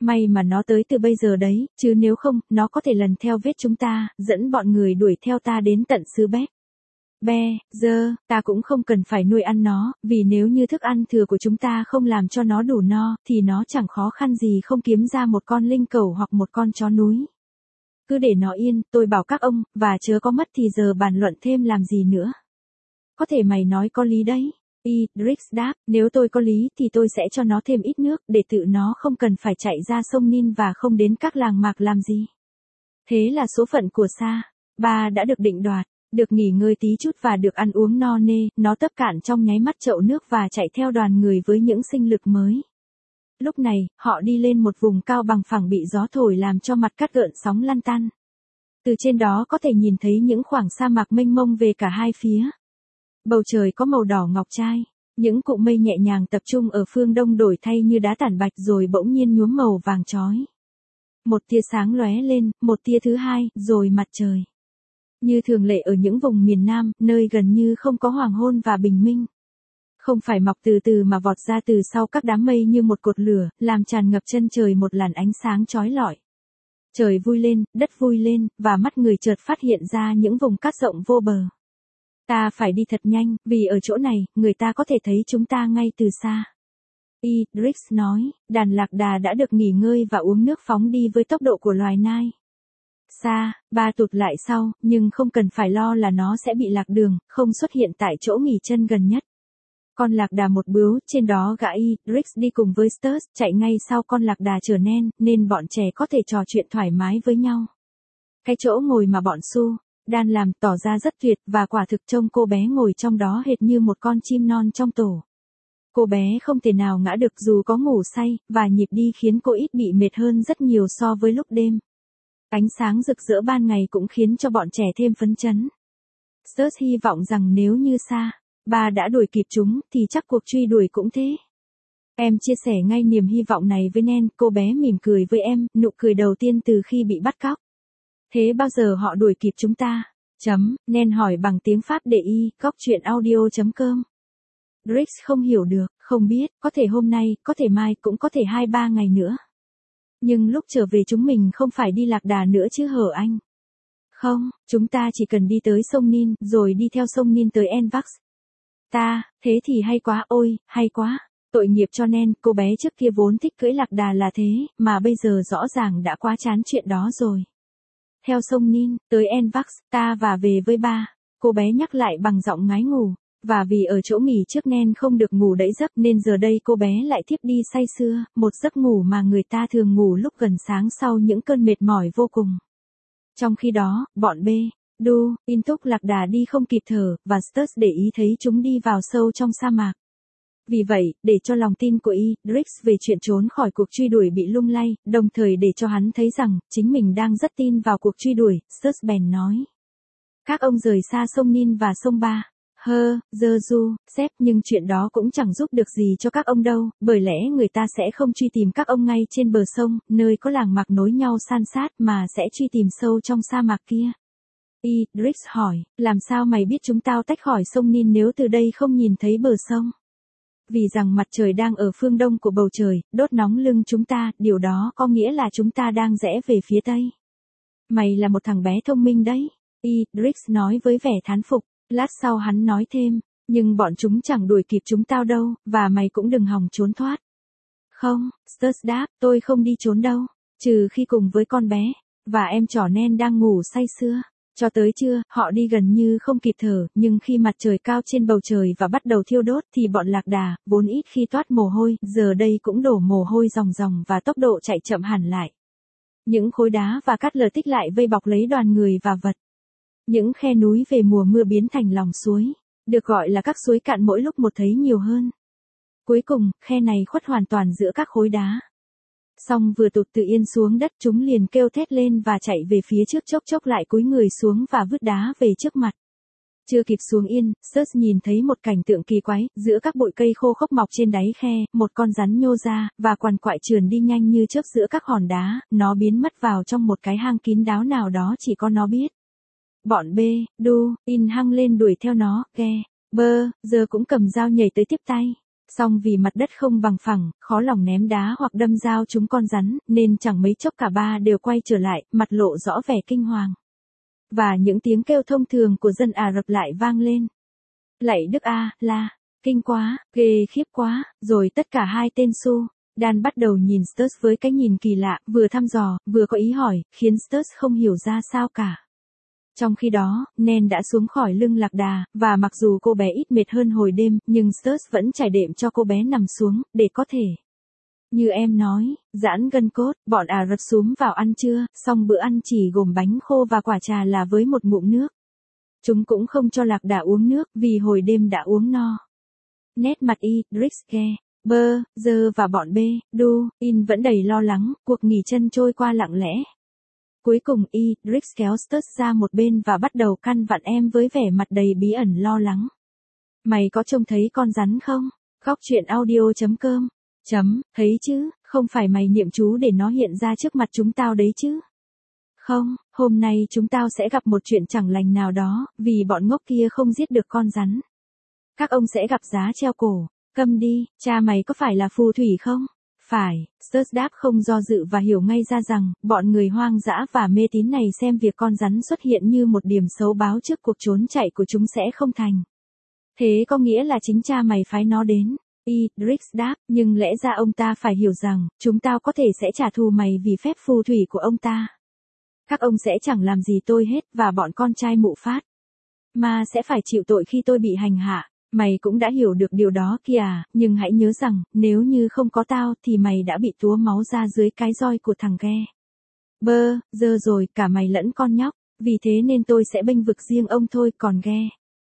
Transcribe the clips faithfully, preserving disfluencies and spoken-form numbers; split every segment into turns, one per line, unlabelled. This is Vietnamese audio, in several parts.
May mà nó tới từ bây giờ đấy, chứ nếu không, nó có thể lần theo vết chúng ta, dẫn bọn người đuổi theo ta đến tận xứ Béc. Be, giờ, ta cũng không cần phải nuôi ăn nó, vì nếu như thức ăn thừa của chúng ta không làm cho nó đủ no, thì nó chẳng khó khăn gì không kiếm ra một con linh cẩu hoặc một con chó núi. Cứ để nó yên, tôi bảo các ông, và chớ có mất thì giờ bàn luận thêm làm gì nữa. Có thể mày nói có lý đấy. Idris đáp, nếu tôi có lý thì tôi sẽ cho nó thêm ít nước, để tự nó không cần phải chạy ra sông Nin và không đến các làng mạc làm gì. Thế là số phận của Sa Ba đã được định đoạt, được nghỉ ngơi tí chút và được ăn uống no nê, nó tấp cạn trong nháy mắt chậu nước và chạy theo đoàn người với những sinh lực mới. Lúc này, họ đi lên một vùng cao bằng phẳng bị gió thổi làm cho mặt cát gợn sóng lăn tăn. Từ trên đó có thể nhìn thấy những khoảng sa mạc mênh mông về cả hai phía. Bầu trời có màu đỏ ngọc trai, những cụm mây nhẹ nhàng tập trung ở phương đông đổi thay như đá tản bạch rồi bỗng nhiên nhuốm màu vàng chói. Một tia sáng lóe lên, một tia thứ hai, rồi mặt trời. Như thường lệ ở những vùng miền Nam, nơi gần như không có hoàng hôn và bình minh. Không phải mọc từ từ mà vọt ra từ sau các đám mây như một cột lửa, làm tràn ngập chân trời một làn ánh sáng chói lọi. Trời vui lên, đất vui lên, và mắt người chợt phát hiện ra những vùng cát rộng vô bờ. Ta phải đi thật nhanh, vì ở chỗ này, người ta có thể thấy chúng ta ngay từ xa. Idris nói, đàn lạc đà đã được nghỉ ngơi và uống nước phóng đi với tốc độ của loài nai. Sa Ba tụt lại sau, nhưng không cần phải lo là nó sẽ bị lạc đường, không xuất hiện tại chỗ nghỉ chân gần nhất. Con lạc đà một bướu, trên đó gã Idris đi cùng với Sturz, chạy ngay sau con lạc đà chở nen, nên bọn trẻ có thể trò chuyện thoải mái với nhau. Cái chỗ ngồi mà bọn Su Đan làm tỏ ra rất tuyệt, và quả thực trông cô bé ngồi trong đó hệt như một con chim non trong tổ. Cô bé không thể nào ngã được dù có ngủ say, và nhịp đi khiến cô ít bị mệt hơn rất nhiều so với lúc đêm. Ánh sáng rực rỡ ban ngày cũng khiến cho bọn trẻ thêm phấn chấn. Sturz hy vọng rằng nếu như Sa Ba đã đuổi kịp chúng, thì chắc cuộc truy đuổi cũng thế. Em chia sẻ ngay niềm hy vọng này với Nen, cô bé mỉm cười với em, nụ cười đầu tiên từ khi bị bắt cóc. Thế bao giờ họ đuổi kịp chúng ta? Chấm, Nen hỏi bằng tiếng Pháp để y, góc chuyện audio chấm com. Drix không hiểu được, không biết, có thể hôm nay, có thể mai, cũng có thể hai ba ngày nữa. Nhưng lúc trở về chúng mình không phải đi lạc đà nữa chứ hở anh? Không, chúng ta chỉ cần đi tới sông Nin, rồi đi theo sông Nin tới Envax. Ta, thế thì hay quá, ôi, hay quá. Tội nghiệp cho Nen, cô bé trước kia vốn thích cưỡi lạc đà là thế, mà bây giờ rõ ràng đã quá chán chuyện đó rồi. Theo sông Nin, tới Envax, ta và về với ba, cô bé nhắc lại bằng giọng ngái ngủ. Và vì ở chỗ nghỉ trước Nen không được ngủ đẫy giấc nên giờ đây cô bé lại thiếp đi say sưa, một giấc ngủ mà người ta thường ngủ lúc gần sáng sau những cơn mệt mỏi vô cùng. Trong khi đó, bọn B, Du, Intúc lạc đà đi không kịp thở, và Sturz để ý thấy chúng đi vào sâu trong sa mạc. Vì vậy, để cho lòng tin của Idris về chuyện trốn khỏi cuộc truy đuổi bị lung lay, đồng thời để cho hắn thấy rằng, chính mình đang rất tin vào cuộc truy đuổi, Sturz bèn nói. Các ông rời xa sông Nin và sông Ba. Hơ, dơ du, sếp, nhưng chuyện đó cũng chẳng giúp được gì cho các ông đâu, bởi lẽ người ta sẽ không truy tìm các ông ngay trên bờ sông, nơi có làng mạc nối nhau san sát, mà sẽ truy tìm sâu trong sa mạc kia. Idris hỏi, làm sao mày biết chúng tao tách khỏi sông Nin nếu từ đây không nhìn thấy bờ sông? Vì rằng mặt trời đang ở phương đông của bầu trời, đốt nóng lưng chúng ta, điều đó có nghĩa là chúng ta đang rẽ về phía tây. Mày là một thằng bé thông minh đấy, Idris nói với vẻ thán phục. Lát sau hắn nói thêm, nhưng bọn chúng chẳng đuổi kịp chúng tao đâu, và mày cũng đừng hòng trốn thoát. Không, Sturz đáp, tôi không đi trốn đâu, trừ khi cùng với con bé, và em trỏ Nen đang ngủ say sưa. Cho tới trưa, họ đi gần như không kịp thở, nhưng khi mặt trời cao trên bầu trời và bắt đầu thiêu đốt thì bọn lạc đà, vốn ít khi toát mồ hôi, giờ đây cũng đổ mồ hôi ròng ròng và tốc độ chạy chậm hẳn lại. Những khối đá và cát lở tích lại vây bọc lấy đoàn người và vật. Những khe núi về mùa mưa biến thành lòng suối, được gọi là các suối cạn mỗi lúc một thấy nhiều hơn. Cuối cùng, khe này khuất hoàn toàn giữa các khối đá. Xong vừa tụt tự yên xuống đất chúng liền kêu thét lên và chạy về phía trước, chốc chốc lại cúi người xuống và vứt đá về trước mặt. Chưa kịp xuống yên, Sturz nhìn thấy một cảnh tượng kỳ quái, giữa các bụi cây khô khốc mọc trên đáy khe, một con rắn nhô ra, và quằn quại trườn đi nhanh như chớp giữa các hòn đá, nó biến mất vào trong một cái hang kín đáo nào đó chỉ có nó biết. Bọn B, Du, In hăng lên đuổi theo nó, ghe, Bơ, giờ cũng cầm dao nhảy tới tiếp tay. Song vì mặt đất không bằng phẳng, khó lòng ném đá hoặc đâm dao chúng con rắn, nên chẳng mấy chốc cả ba đều quay trở lại, mặt lộ rõ vẻ kinh hoàng. Và những tiếng kêu thông thường của dân Ả Rập lại vang lên. Lạy Đức A, La, kinh quá, ghê khiếp quá, rồi tất cả hai tên Su. Dan bắt đầu nhìn Sturz với cái nhìn kỳ lạ, vừa thăm dò, vừa có ý hỏi, khiến Sturz không hiểu ra sao cả. Trong khi đó, Nen đã xuống khỏi lưng lạc đà, và mặc dù cô bé ít mệt hơn hồi đêm, nhưng Sturz vẫn trải đệm cho cô bé nằm xuống, để có thể. Như em nói, giãn gân cốt, bọn Ả Rập xúm vào ăn trưa, xong bữa ăn chỉ gồm bánh khô và quả trà là với một ngụm nước. Chúng cũng không cho lạc đà uống nước, vì hồi đêm đã uống no. Nét mặt Y, Drixke, Bơ, Dơ và bọn B, Du, In vẫn đầy lo lắng, cuộc nghỉ chân trôi qua lặng lẽ. Cuối cùng Y, Drix kéo Sturz ra một bên và bắt đầu căn vặn em với vẻ mặt đầy bí ẩn lo lắng. Mày có trông thấy con rắn không? Góc truyện audio chấm com. Chấm, thấy chứ, không phải mày niệm chú để nó hiện ra trước mặt chúng tao đấy chứ? Không, hôm nay chúng tao sẽ gặp một chuyện chẳng lành nào đó, vì bọn ngốc kia không giết được con rắn. Các ông sẽ gặp giá treo cổ. Câm đi, cha mày có phải là phù thủy không? Phải, Sturz đáp không do dự và hiểu ngay ra rằng, bọn người hoang dã và mê tín này xem việc con rắn xuất hiện như một điểm xấu báo trước cuộc trốn chạy của chúng sẽ không thành. Thế có nghĩa là chính cha mày phái nó đến. Idris đáp, nhưng lẽ ra ông ta phải hiểu rằng, chúng tao có thể sẽ trả thù mày vì phép phù thủy của ông ta. Các ông sẽ chẳng làm gì tôi hết, và bọn con trai mụ phát mà sẽ phải chịu tội khi tôi bị hành hạ. Mày cũng đã hiểu được điều đó kìa, nhưng hãy nhớ rằng, nếu như không có tao thì mày đã bị túa máu ra dưới cái roi của thằng ghe. Bơ, giờ rồi, cả mày lẫn con nhóc, vì thế nên tôi sẽ bênh vực riêng ông thôi, còn ghe.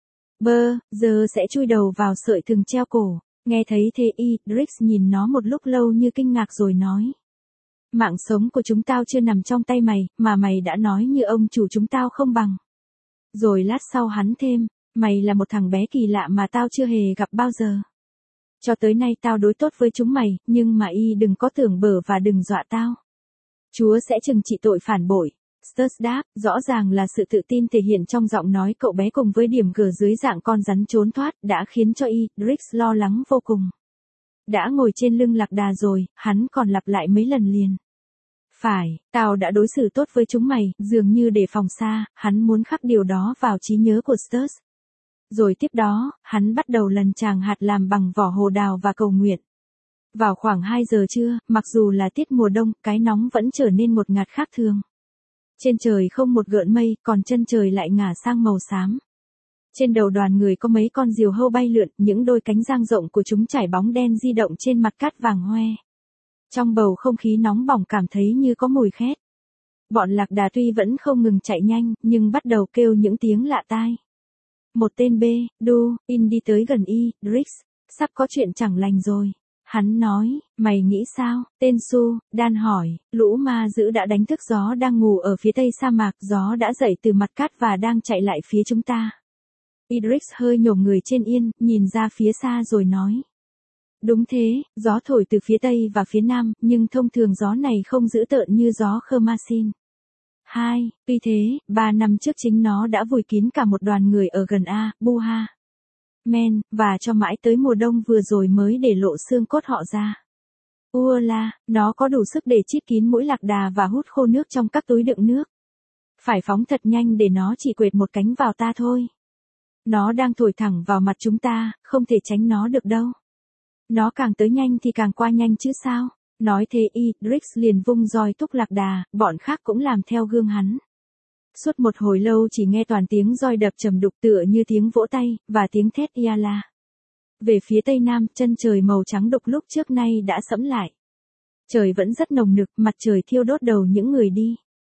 Bơ, giờ sẽ chui đầu vào sợi thừng treo cổ. Nghe thấy thế Idris nhìn nó một lúc lâu như kinh ngạc rồi nói. Mạng sống của chúng tao chưa nằm trong tay mày, mà mày đã nói như ông chủ chúng tao không bằng. Rồi lát sau hắn thêm. Mày là một thằng bé kỳ lạ mà tao chưa hề gặp bao giờ. Cho tới nay tao đối tốt với chúng mày, nhưng mà y đừng có tưởng bở và đừng dọa tao. Chúa sẽ trừng trị tội phản bội. Sturz đáp, rõ ràng là sự tự tin thể hiện trong giọng nói cậu bé cùng với điểm gờ dưới dạng con rắn trốn thoát đã khiến cho Idris lo lắng vô cùng. Đã ngồi trên lưng lạc đà rồi, hắn còn lặp lại mấy lần liền. Phải, tao đã đối xử tốt với chúng mày, dường như để phòng xa, hắn muốn khắc điều đó vào trí nhớ của Sturz. Rồi tiếp đó, hắn bắt đầu lần tràng hạt làm bằng vỏ hồ đào và cầu nguyện. Vào khoảng hai giờ trưa, mặc dù là tiết mùa đông, cái nóng vẫn trở nên ngột ngạt khác thường. Trên trời không một gợn mây, còn chân trời lại ngả sang màu xám. Trên đầu đoàn người có mấy con diều hâu bay lượn, những đôi cánh dang rộng của chúng trải bóng đen di động trên mặt cát vàng hoe. Trong bầu không khí nóng bỏng cảm thấy như có mùi khét. Bọn lạc đà tuy vẫn không ngừng chạy nhanh, nhưng bắt đầu kêu những tiếng lạ tai. Một tên B, Du, In đi tới gần Idris, sắp có chuyện chẳng lành rồi. Hắn nói, mày nghĩ sao? Tên Su, Dan hỏi, lũ ma dữ đã đánh thức gió đang ngủ ở phía tây sa mạc, gió đã dậy từ mặt cát và đang chạy lại phía chúng ta. Idris hơi nhổm người trên yên, nhìn ra phía xa rồi nói. Đúng thế, gió thổi từ phía tây và phía nam, nhưng thông thường gió này không dữ tợn như gió Khmersin. Hai, tuy thế, ba năm trước chính nó đã vùi kín cả một đoàn người ở gần A, Buha. Men, và cho mãi tới mùa đông vừa rồi mới để lộ xương cốt họ ra. Ua la, nó có đủ sức để chít kín mũi lạc đà và hút khô nước trong các túi đựng nước. Phải phóng thật nhanh để nó chỉ quệt một cánh vào ta thôi. Nó đang thổi thẳng vào mặt chúng ta, không thể tránh nó được đâu. Nó càng tới nhanh thì càng qua nhanh chứ sao. Nói thế Idris liền vung roi thúc lạc đà, bọn khác cũng làm theo gương hắn. Suốt một hồi lâu chỉ nghe toàn tiếng roi đập trầm đục tựa như tiếng vỗ tay, và tiếng thét Yala. Về phía tây nam, chân trời màu trắng đục lúc trước nay đã sẫm lại. Trời vẫn rất nồng nực, mặt trời thiêu đốt đầu những người đi.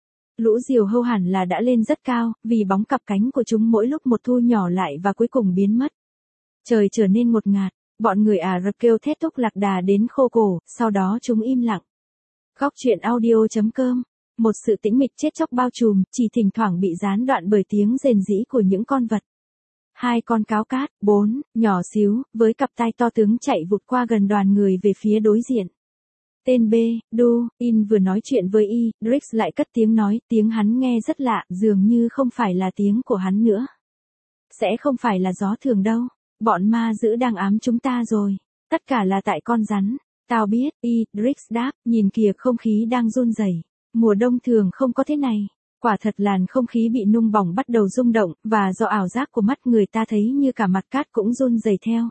Lũ diều hâu hẳn là đã lên rất cao, vì bóng cặp cánh của chúng mỗi lúc một thu nhỏ lại và cuối cùng biến mất. Trời trở nên ngột ngạt. Bọn người Ả Rập kêu thét thúc lạc đà đến khô cổ, sau đó chúng im lặng. Góc truyện audio chấm com. Một sự tĩnh mịch chết chóc bao trùm, chỉ thỉnh thoảng bị gián đoạn bởi tiếng rền rĩ của những con vật. Hai con cáo cát, bốn, nhỏ xíu, với cặp tai to tướng chạy vụt qua gần đoàn người về phía đối diện. Tên B, Du, In vừa nói chuyện với Idris lại cất tiếng nói, tiếng hắn nghe rất lạ, dường như không phải là tiếng của hắn nữa. Sẽ không phải là gió thường đâu. Bọn ma dữ đang ám chúng ta rồi. Tất cả là tại con rắn. Tao biết, Idris đáp, nhìn kìa không khí đang run rẩy. Mùa đông thường không có thế này. Quả thật làn không khí bị nung bỏng bắt đầu rung động, và do ảo giác của mắt người ta thấy như cả mặt cát cũng run rẩy theo.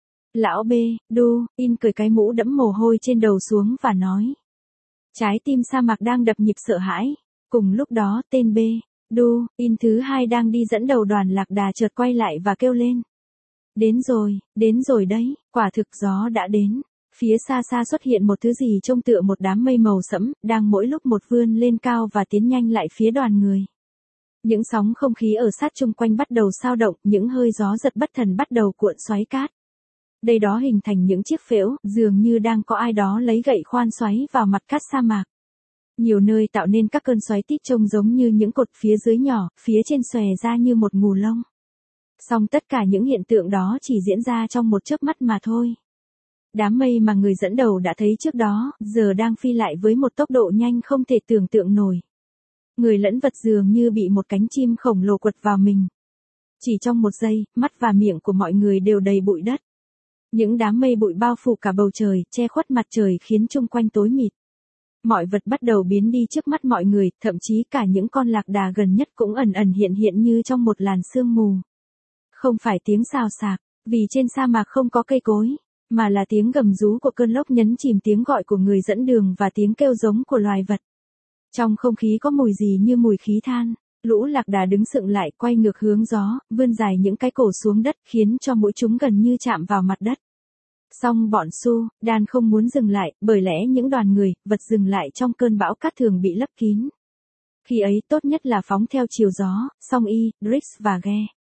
Lão B, đu, in cởi cái mũ đẫm mồ hôi trên đầu xuống và nói. Trái tim sa mạc đang đập nhịp sợ hãi. Cùng lúc đó tên B, đu, in thứ hai đang đi dẫn đầu đoàn lạc đà chợt quay lại và kêu lên. Đến rồi, đến rồi đấy, quả thực gió đã đến. Phía xa xa xuất hiện một thứ gì trông tựa một đám mây màu sẫm, đang mỗi lúc một vươn lên cao và tiến nhanh lại phía đoàn người. Những sóng không khí ở sát chung quanh bắt đầu xao động, những hơi gió giật bất thần bắt đầu cuộn xoáy cát. Đây đó hình thành những chiếc phễu, dường như đang có ai đó lấy gậy khoan xoáy vào mặt cát sa mạc. Nhiều nơi tạo nên các cơn xoáy tít trông giống như những cột phía dưới nhỏ, phía trên xòe ra như một ngù lông. Song tất cả những hiện tượng đó chỉ diễn ra trong một chớp mắt mà thôi. Đám mây mà người dẫn đầu đã thấy trước đó, giờ đang phi lại với một tốc độ nhanh không thể tưởng tượng nổi. Người lẫn vật dường như bị một cánh chim khổng lồ quật vào mình. Chỉ trong một giây, mắt và miệng của mọi người đều đầy bụi đất. Những đám mây bụi bao phủ cả bầu trời, che khuất mặt trời khiến chung quanh tối mịt. Mọi vật bắt đầu biến đi trước mắt mọi người, thậm chí cả những con lạc đà gần nhất cũng ẩn ẩn hiện hiện như trong một làn sương mù. Không phải tiếng xào xạc, vì trên sa mạc không có cây cối, mà là tiếng gầm rú của cơn lốc nhấn chìm tiếng gọi của người dẫn đường và tiếng kêu giống của loài vật. Trong không khí có mùi gì như mùi khí than, lũ lạc đà đứng sững lại quay ngược hướng gió, vươn dài những cái cổ xuống đất khiến cho mũi chúng gần như chạm vào mặt đất. Song bọn Su, đàn không muốn dừng lại, bởi lẽ những đoàn người, vật dừng lại trong cơn bão cát thường bị lấp kín. Khi ấy tốt nhất là phóng theo chiều gió, song Y, Drix và Ghe.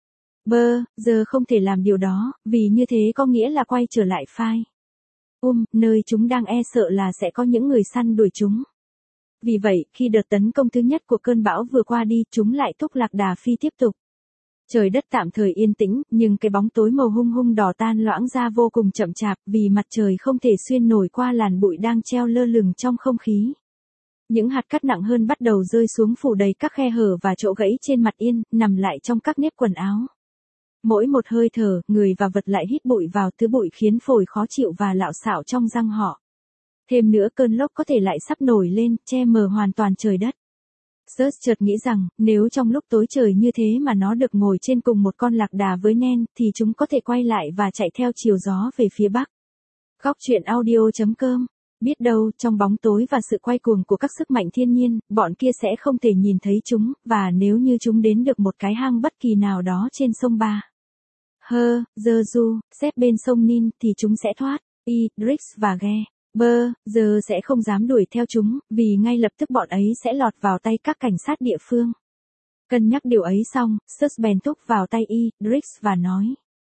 Bơ, giờ không thể làm điều đó, vì như thế có nghĩa là quay trở lại phai. Um, nơi chúng đang e sợ là sẽ có những người săn đuổi chúng. Vì vậy, khi đợt tấn công thứ nhất của cơn bão vừa qua đi, chúng lại thúc lạc đà phi tiếp tục. Trời đất tạm thời yên tĩnh, nhưng cái bóng tối màu hung hung đỏ tan loãng ra vô cùng chậm chạp, vì mặt trời không thể xuyên nổi qua làn bụi đang treo lơ lửng trong không khí. Những hạt cát nặng hơn bắt đầu rơi xuống phủ đầy các khe hở và chỗ gãy trên mặt Yên, nằm lại trong các nếp quần áo. Mỗi một hơi thở, người và vật lại hít bụi vào, thứ bụi khiến phổi khó chịu và lạo xạo trong răng họ. Thêm nữa cơn lốc có thể lại sắp nổi lên, che mờ hoàn toàn trời đất. Search chợt nghĩ rằng, nếu trong lúc tối trời như thế mà nó được ngồi trên cùng một con lạc đà với Nen, thì chúng có thể quay lại và chạy theo chiều gió về phía bắc. Góc truyện audio chấm com. Biết đâu, trong bóng tối và sự quay cuồng của các sức mạnh thiên nhiên, bọn kia sẽ không thể nhìn thấy chúng, và nếu như chúng đến được một cái hang bất kỳ nào đó trên sông Ba. Hơ, Dơ Du, xếp bên sông Nin, thì chúng sẽ thoát. Idris và Ghe. Bơ, giờ sẽ không dám đuổi theo chúng, vì ngay lập tức bọn ấy sẽ lọt vào tay các cảnh sát địa phương. Cân nhắc điều ấy xong, Search bèn thúc vào tay Idris và nói.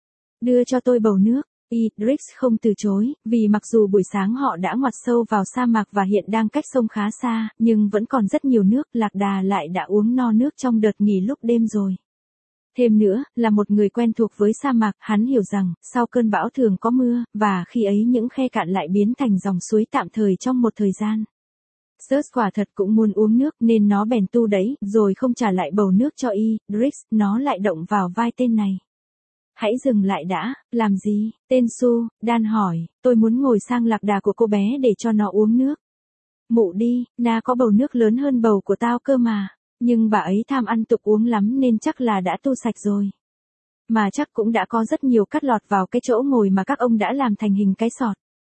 Đưa cho tôi bầu nước. Idris không từ chối, vì mặc dù buổi sáng họ đã ngoặt sâu vào sa mạc và hiện đang cách sông khá xa, nhưng vẫn còn rất nhiều nước, lạc đà lại đã uống no nước trong đợt nghỉ lúc đêm rồi. Thêm nữa, là một người quen thuộc với sa mạc, hắn hiểu rằng, sau cơn bão thường có mưa, và khi ấy những khe cạn lại biến thành dòng suối tạm thời trong một thời gian. Search quả thật cũng muốn uống nước nên nó bèn tu đẩy, rồi không trả lại bầu nước cho Idris, nó lại động vào vai tên này. Hãy dừng lại đã, làm gì? Tên Su, đan hỏi, tôi muốn ngồi sang lạc đà của cô bé để cho nó uống nước. Mụ đi, na có bầu nước lớn hơn bầu của tao cơ mà. Nhưng bà ấy tham ăn tục uống lắm nên chắc là đã tu sạch rồi. Mà chắc cũng đã có rất nhiều cát lọt vào cái chỗ ngồi mà các ông đã làm thành hình cái sọt.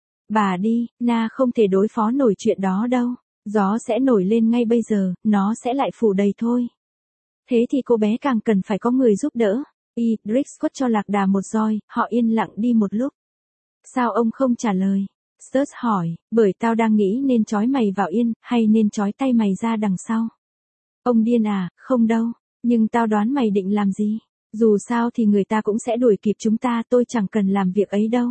Bà đi, na không thể đối phó nổi chuyện đó đâu. Gió sẽ nổi lên ngay bây giờ, nó sẽ lại phủ đầy thôi. Thế thì cô bé càng cần phải có người giúp đỡ. Idris quất cho lạc đà một roi, họ yên lặng đi một lúc. Sao ông không trả lời? Search hỏi, bởi tao đang nghĩ nên trói mày vào Yên, hay nên trói tay mày ra đằng sau. Ông điên à, không đâu, nhưng tao đoán mày định làm gì? Dù sao thì người ta cũng sẽ đuổi kịp chúng ta, tôi chẳng cần làm việc ấy đâu.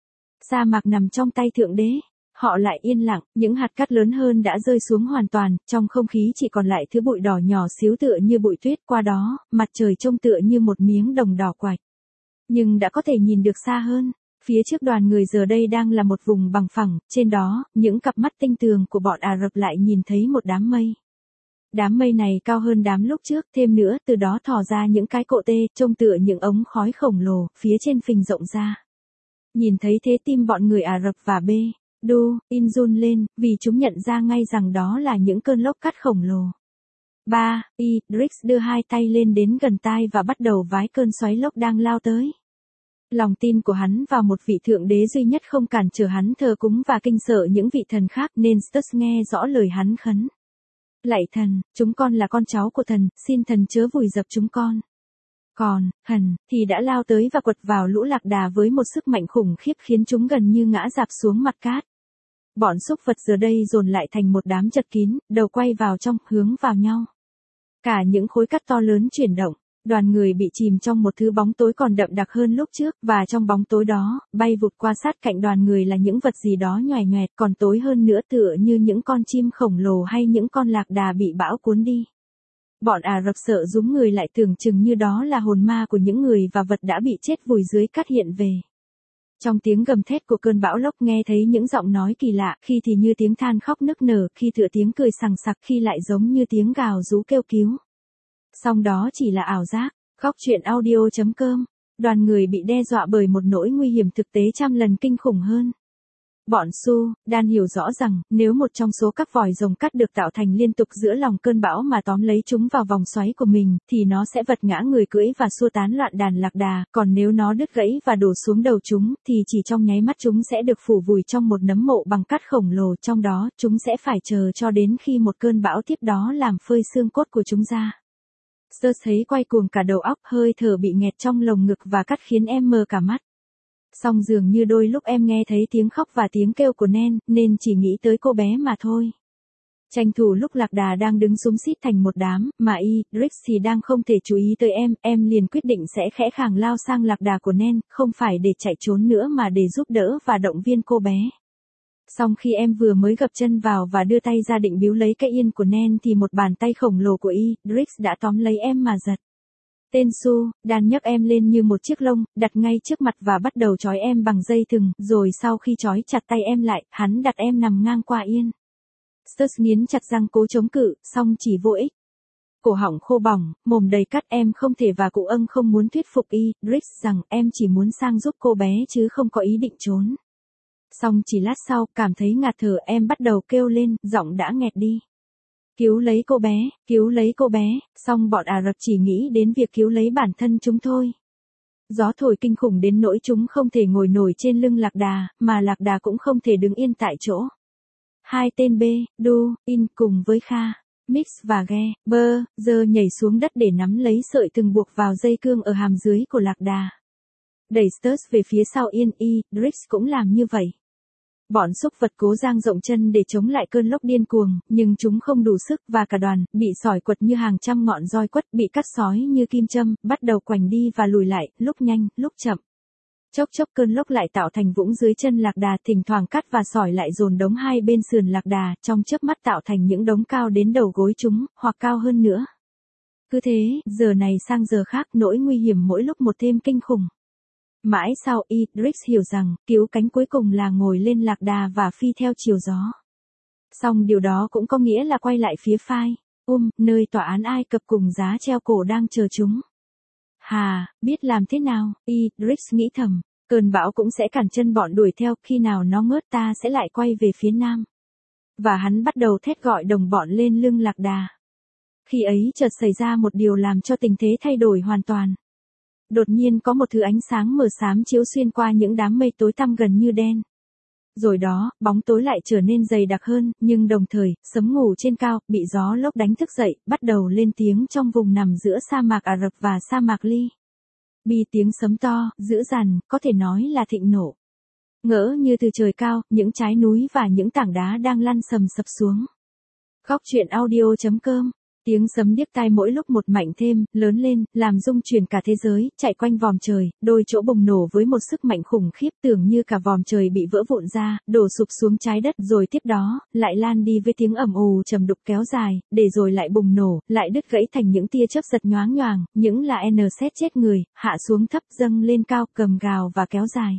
Sa mạc nằm trong tay Thượng Đế. Họ lại yên lặng, những hạt cát lớn hơn đã rơi xuống hoàn toàn, trong không khí chỉ còn lại thứ bụi đỏ nhỏ xíu tựa như bụi tuyết, qua đó, mặt trời trông tựa như một miếng đồng đỏ quạch. Nhưng đã có thể nhìn được xa hơn, phía trước đoàn người giờ đây đang là một vùng bằng phẳng, trên đó, những cặp mắt tinh tường của bọn Ả Rập lại nhìn thấy một đám mây. Đám mây này cao hơn đám lúc trước, thêm nữa, từ đó thò ra những cái cộ tê, trông tựa những ống khói khổng lồ, phía trên phình rộng ra. Nhìn thấy thế tim bọn người Ả Rập và B. Du, in run lên, vì chúng nhận ra ngay rằng đó là những cơn lốc cát khổng lồ. ba. Idris đưa hai tay lên đến gần tai và bắt đầu vái cơn xoáy lốc đang lao tới. Lòng tin của hắn vào một vị thượng đế duy nhất không cản trở hắn thờ cúng và kinh sợ những vị thần khác nên Stus nghe rõ lời hắn khấn. Lạy thần, chúng con là con cháu của thần, xin thần chớ vùi dập chúng con. Còn, thần, thì đã lao tới và quật vào lũ lạc đà với một sức mạnh khủng khiếp khiến chúng gần như ngã rạp xuống mặt cát. Bọn súc vật giờ đây dồn lại thành một đám chật kín, đầu quay vào trong, hướng vào nhau. Cả những khối cát to lớn chuyển động, đoàn người bị chìm trong một thứ bóng tối còn đậm đặc hơn lúc trước, và trong bóng tối đó, bay vụt qua sát cạnh đoàn người là những vật gì đó nhoẻn nhoẹt, còn tối hơn nữa tựa như những con chim khổng lồ hay những con lạc đà bị bão cuốn đi. Bọn Ả Rập sợ rúm người lại, tưởng chừng như đó là hồn ma của những người và vật đã bị chết vùi dưới cát hiện về. Trong tiếng gầm thét của cơn bão lốc nghe thấy những giọng nói kỳ lạ, khi thì như tiếng than khóc nức nở, khi tựa tiếng cười sằng sặc, khi lại giống như tiếng gào rú kêu cứu. Song đó chỉ là ảo giác. Góc truyện audio chấm com. Đoàn người bị đe dọa bởi một nỗi nguy hiểm thực tế trăm lần kinh khủng hơn. Bọn Su, Đan hiểu rõ rằng, nếu một trong số các vòi rồng cát được tạo thành liên tục giữa lòng cơn bão mà tóm lấy chúng vào vòng xoáy của mình, thì nó sẽ vật ngã người cưỡi và xua tán loạn đàn lạc đà, còn nếu nó đứt gãy và đổ xuống đầu chúng, thì chỉ trong nháy mắt chúng sẽ được phủ vùi trong một nấm mộ bằng cát khổng lồ, trong đó, chúng sẽ phải chờ cho đến khi một cơn bão tiếp đó làm phơi xương cốt của chúng ra. Sơ thấy quay cuồng cả đầu óc, hơi thở bị nghẹt trong lồng ngực và cắt khiến em mờ cả mắt. Song dường như đôi lúc em nghe thấy tiếng khóc và tiếng kêu của Nen, nên chỉ nghĩ tới cô bé mà thôi. Tranh thủ lúc lạc đà đang đứng xúm xít thành một đám, mà Idris thì đang không thể chú ý tới em, em liền quyết định sẽ khẽ khàng lao sang lạc đà của Nen, không phải để chạy trốn nữa mà để giúp đỡ và động viên cô bé. Song khi em vừa mới gập chân vào và đưa tay ra định biếu lấy cái yên của Nen thì một bàn tay khổng lồ của Idris đã tóm lấy em mà giật. Tên Su, Đan nhấc em lên như một chiếc lông, đặt ngay trước mặt và bắt đầu trói em bằng dây thừng, rồi sau khi trói chặt tay em lại, hắn đặt em nằm ngang qua yên. Stus nghiến chặt răng cố chống cự, song chỉ vô ích. Cổ họng khô bỏng, mồm đầy cát, em không thể và cụ âng không muốn thuyết phục Idris rằng em chỉ muốn sang giúp cô bé chứ không có ý định trốn. Song chỉ lát sau, cảm thấy ngạt thở, em bắt đầu kêu lên, giọng đã nghẹt đi. Cứu lấy cô bé, cứu lấy cô bé, song bọn Ả Rập chỉ nghĩ đến việc cứu lấy bản thân chúng thôi. Gió thổi kinh khủng đến nỗi chúng không thể ngồi nổi trên lưng lạc đà, mà lạc đà cũng không thể đứng yên tại chỗ. Hai tên B, Du, In cùng với Kha, Mix và Ghe, Bơ, giờ nhảy xuống đất để nắm lấy sợi thừng buộc vào dây cương ở hàm dưới của lạc đà. Đẩy Stus về phía sau yên, Idris cũng làm như vậy. Bọn súc vật cố dang rộng chân để chống lại cơn lốc điên cuồng, nhưng chúng không đủ sức và cả đoàn, bị sỏi quật như hàng trăm ngọn roi quất, bị cắt sói như kim châm, bắt đầu quành đi và lùi lại, lúc nhanh, lúc chậm. Chốc chốc cơn lốc lại tạo thành vũng dưới chân lạc đà, thỉnh thoảng cắt và sỏi lại dồn đống hai bên sườn lạc đà, trong chớp mắt tạo thành những đống cao đến đầu gối chúng, hoặc cao hơn nữa. Cứ thế, giờ này sang giờ khác, nỗi nguy hiểm mỗi lúc một thêm kinh khủng. Mãi sau, Idris hiểu rằng, cứu cánh cuối cùng là ngồi lên lạc đà và phi theo chiều gió. Song điều đó cũng có nghĩa là quay lại phía phai, um, nơi tòa án Ai Cập cùng giá treo cổ đang chờ chúng. Hà, biết làm thế nào, Idris nghĩ thầm, cơn bão cũng sẽ cản chân bọn đuổi theo, khi nào nó ngớt ta sẽ lại quay về phía nam. Và hắn bắt đầu thét gọi đồng bọn lên lưng lạc đà. Khi ấy chợt xảy ra một điều làm cho tình thế thay đổi hoàn toàn. Đột nhiên có một thứ ánh sáng mờ xám chiếu xuyên qua những đám mây tối tăm gần như đen. Rồi đó, bóng tối lại trở nên dày đặc hơn, nhưng đồng thời, sấm ngủ trên cao, bị gió lốc đánh thức dậy, bắt đầu lên tiếng trong vùng nằm giữa sa mạc Ả Rập và sa mạc Ly. Bi tiếng sấm to, dữ dằn, có thể nói là thịnh nộ. Ngỡ như từ trời cao, những trái núi và những tảng đá đang lăn sầm sập xuống. Góc truyện audio chấm com. Tiếng sấm điếc tai mỗi lúc một mạnh thêm, lớn lên, làm rung chuyển cả thế giới, chạy quanh vòm trời, đôi chỗ bùng nổ với một sức mạnh khủng khiếp, tưởng như cả vòm trời bị vỡ vụn ra, đổ sụp xuống trái đất, rồi tiếp đó, lại lan đi với tiếng ầm ù trầm đục kéo dài, để rồi lại bùng nổ, lại đứt gãy thành những tia chớp giật nhoáng nhoàng, những là n sét chết người, hạ xuống thấp, dâng lên cao, cầm gào và kéo dài.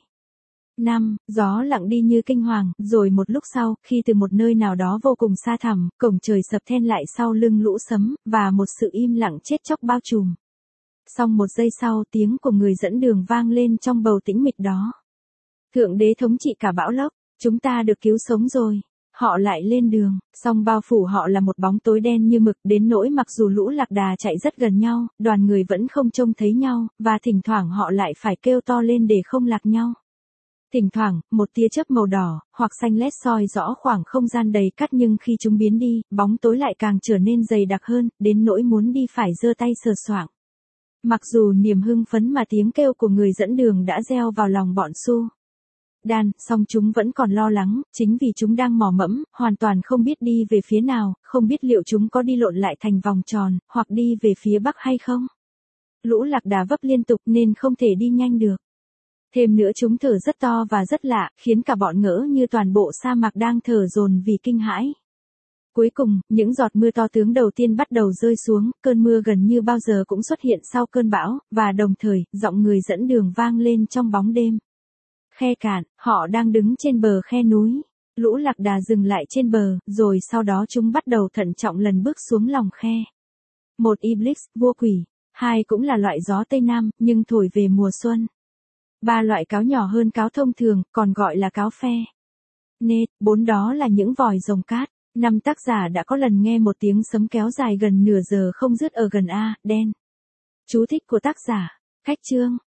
năm. Gió lặng đi như kinh hoàng, rồi một lúc sau, khi từ một nơi nào đó vô cùng xa thẳm, cổng trời sập then lại sau lưng lũ sấm, và một sự im lặng chết chóc bao trùm. Song một giây sau, tiếng của người dẫn đường vang lên trong bầu tĩnh mịch đó. Thượng đế thống trị cả bão lốc, chúng ta được cứu sống rồi. Họ lại lên đường, song bao phủ họ là một bóng tối đen như mực, đến nỗi mặc dù lũ lạc đà chạy rất gần nhau, đoàn người vẫn không trông thấy nhau, và thỉnh thoảng họ lại phải kêu to lên để không lạc nhau. Thỉnh thoảng, một tia chớp màu đỏ, hoặc xanh lét soi rõ khoảng không gian đầy cát, nhưng khi chúng biến đi, bóng tối lại càng trở nên dày đặc hơn, đến nỗi muốn đi phải giơ tay sờ soạng. Mặc dù niềm hưng phấn mà tiếng kêu của người dẫn đường đã gieo vào lòng bọn Su Đan, song chúng vẫn còn lo lắng, chính vì chúng đang mò mẫm, hoàn toàn không biết đi về phía nào, không biết liệu chúng có đi lộn lại thành vòng tròn, hoặc đi về phía bắc hay không. Lũ lạc đà vấp liên tục nên không thể đi nhanh được. Thêm nữa chúng thở rất to và rất lạ, khiến cả bọn ngỡ như toàn bộ sa mạc đang thở dồn vì kinh hãi. Cuối cùng, những giọt mưa to tướng đầu tiên bắt đầu rơi xuống, cơn mưa gần như bao giờ cũng xuất hiện sau cơn bão, và đồng thời, giọng người dẫn đường vang lên trong bóng đêm. Khe cạn, họ đang đứng trên bờ khe núi. Lũ lạc đà dừng lại trên bờ, rồi sau đó chúng bắt đầu thận trọng lần bước xuống lòng khe. Một Iblis, vua quỷ. Hai cũng là loại gió Tây Nam, nhưng thổi về mùa xuân. Ba loại cáo nhỏ hơn cáo thông thường, còn gọi là cáo phe. Nết, bốn đó là những vòi rồng cát. Năm tác giả đã có lần nghe một tiếng sấm kéo dài gần nửa giờ không dứt ở gần A, đen. Chú thích của tác giả. Khách chương.